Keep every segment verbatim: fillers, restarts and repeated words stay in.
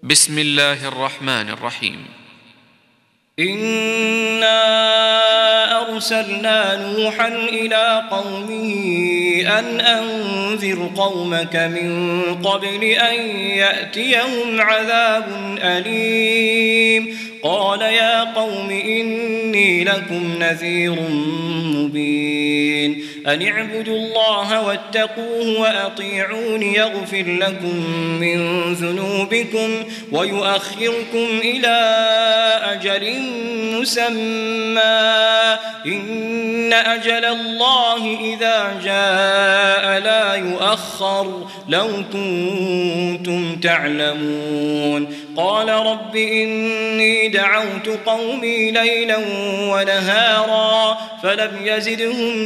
بسم الله الرحمن الرحيم. إنا أرسلنا نوحا إلى قومه أن أنذر قومك من قبل أن يأتيهم عذاب أليم. قال يا قوم إني لكم نذير مبين أن اعبدوا الله واتقوه وأطيعون يغفر لكم من ذنوبكم ويؤخركم إلى أجل مسمى إن أجل الله إذا جاء لا يؤخر لو كنتم تعلمون. قال رب إني دعوت قومي ليلا ونهارا فلم يزدهم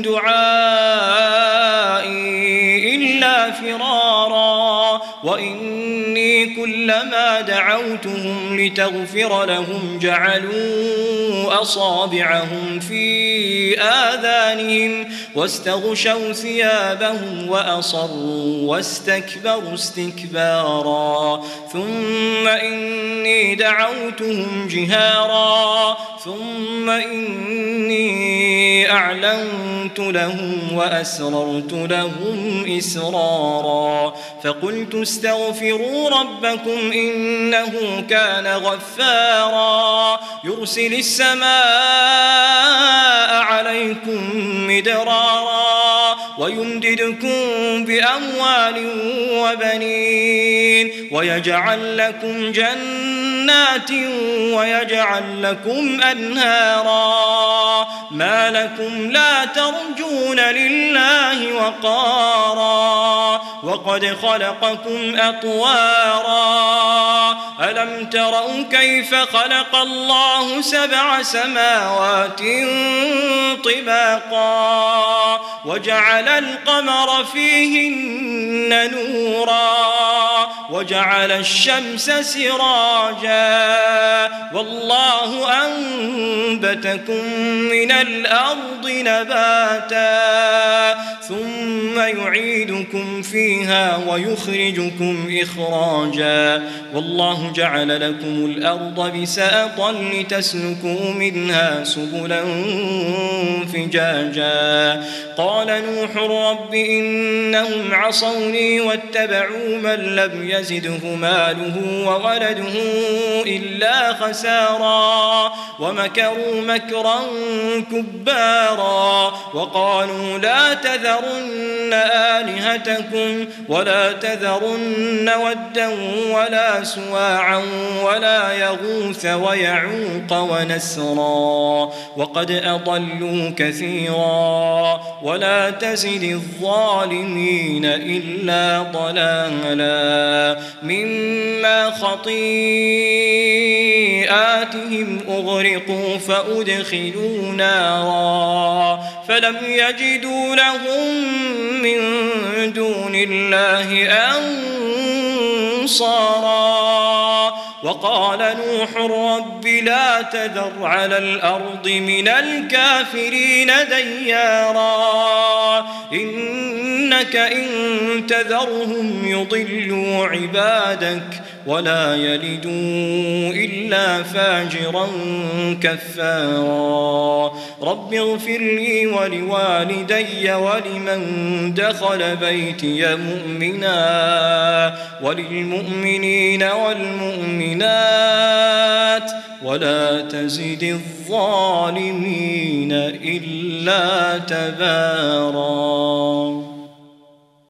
دعائي إلا فرارا وإني كلما دعوتهم لتغفر لهم جعلوا أصابعهم في آذانهم واستغشوا ثيابهم وأصروا واستكبروا استكبارا ثم إني دعوتهم جهارا ثم إني أعلنت لهم وأسررت لهم إسرارا فقلت استغفروا ربكم إنه كان غفارا يرسل السماء عليكم مدرارا ويمددكم بأموال وبنين ويجعل لكم جنات ويجعل لكم أنهارا ما لكم لا ترجون لله وقارا وقد خلقكم أطوارا ألم تروا كيف خلق الله سبع سماوات طباقا وجعل القمر فيهن نورا وجعل الشمس سراجا والله أنبتكم من الأرض نباتا ثم يعيدكم فيها ويخرجكم إخراجا والله جعل لكم الأرض بساطا لتسلكوا منها سبلا فجاجا. قال نوح رب إنهم عصوني واتبعوا من لم يزده ماله وولده إلا خسارا ومكروا مكرا كبارا وقالوا لا تذرن آلهتكم ولا تذرن ودا ولا سواعا ولا يغوث ويعوق ونسرا وقد أضلوا كثيرا ولا تزد الظالمين إلا ضلالا مما خطيئاتهم أغرقوا فأدخلوا نارا فلم يجدوا لهم من دون الله أنصارا. وقال نوح رب لا تذر على الأرض من الكافرين ديارا إنك إن تذرهم يضلوا عبادك ولا يلدوا إلا فاجرا كفارا. رب اغفر لي ولوالدي ولمن دخل بيتي مؤمنا وللمؤمنين والمؤمنات ولا تزد الظالمين إلا تبارا.